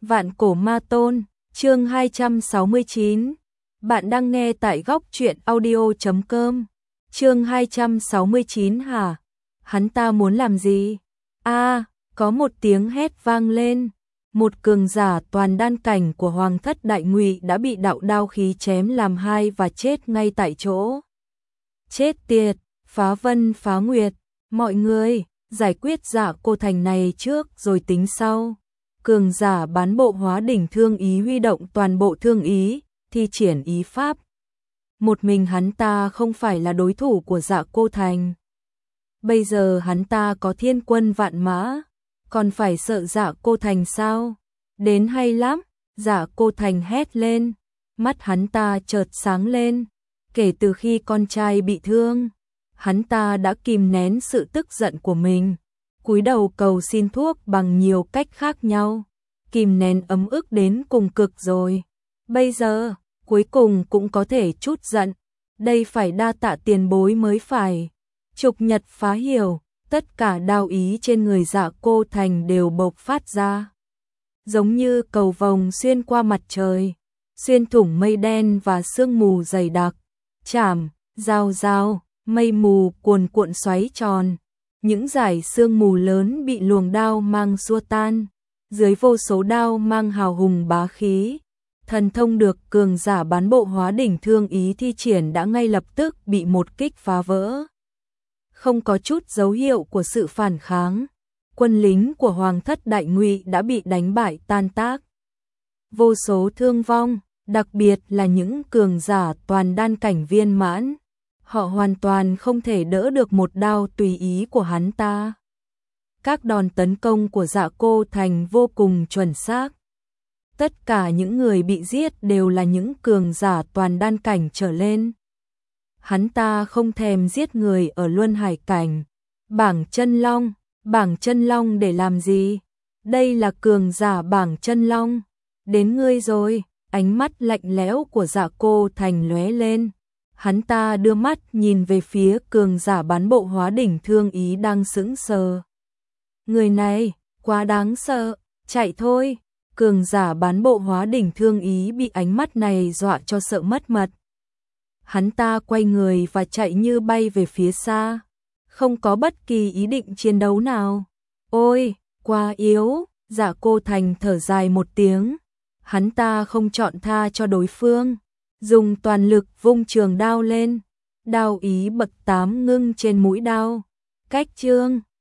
Vạn cổ ma tôn, chương 269. Bạn đang nghe tại góc truyện audio.com. Chương 269 hả? Hắn ta muốn làm gì? Có một tiếng hét vang lên. Một cường giả toàn đan cảnh của Hoàng thất Đại Ngụy đã bị đạo đao khí chém làm hai và chết ngay tại chỗ. Chết tiệt, phá vân phá nguyệt, mọi người, giải quyết Dạ Cô Thành này trước rồi tính sau. Cường giả bán bộ hóa đỉnh thương ý huy động toàn bộ thương ý, thi triển ý pháp. Một mình hắn ta không phải là đối thủ của Dạ Cô Thành. Bây giờ hắn ta có thiên quân vạn mã, còn phải sợ Dạ Cô Thành sao? Đến hay lắm, Dạ Cô Thành hét lên, mắt hắn ta chợt sáng lên. Kể từ khi con trai bị thương, hắn ta đã kìm nén sự tức giận của mình, cúi đầu cầu xin thuốc bằng nhiều cách khác nhau, kìm nén ấm ức đến cùng cực rồi. Bây giờ, cuối cùng cũng có thể trút giận, đây phải đa tạ tiền bối mới phải. Trục Nhật phá hiểu, tất cả đao ý trên người Dạ Cô Thành đều bộc phát ra. Giống như cầu vồng xuyên qua mặt trời, xuyên thủng mây đen và sương mù dày đặc. Chảm, rao, mây mù cuồn cuộn xoáy tròn. Những dải sương mù lớn bị luồng đao mang xua tan. Dưới vô số đao mang hào hùng bá khí. Thần thông được cường giả bán bộ hóa đỉnh thương ý thi triển đã ngay lập tức bị một kích phá vỡ. Không có chút dấu hiệu của sự phản kháng. Quân lính của Hoàng thất Đại Ngụy đã bị đánh bại tan tác. Vô số thương vong, đặc biệt là những cường giả toàn đan cảnh viên mãn. Họ hoàn toàn không thể đỡ được một đao tùy ý của hắn ta. Các đòn tấn công của Dạ Cô Thành vô cùng chuẩn xác. Tất cả những người bị giết đều là những cường giả toàn đan cảnh trở lên. Hắn ta không thèm giết người ở Luân Hải cảnh. Bảng chân long để làm gì? Đây là cường giả bảng chân long. Đến ngươi rồi. Ánh mắt lạnh lẽo của Dạ Cô Thành lóe lên. Hắn ta đưa mắt nhìn về phía cường giả bán bộ hóa đỉnh thương ý đang sững sờ. Người này, quá đáng sợ, chạy thôi. Cường giả bán bộ hóa đỉnh thương ý bị ánh mắt này dọa cho sợ mất mật. Hắn ta quay người và chạy như bay về phía xa. Không có bất kỳ ý định chiến đấu nào. Ôi, quá yếu, Dạ Cô Thành thở dài một tiếng. Hắn ta không chọn tha cho đối phương, dùng toàn lực vung trường đao lên, đao ý bậc 8 ngưng trên mũi đao. Cách chương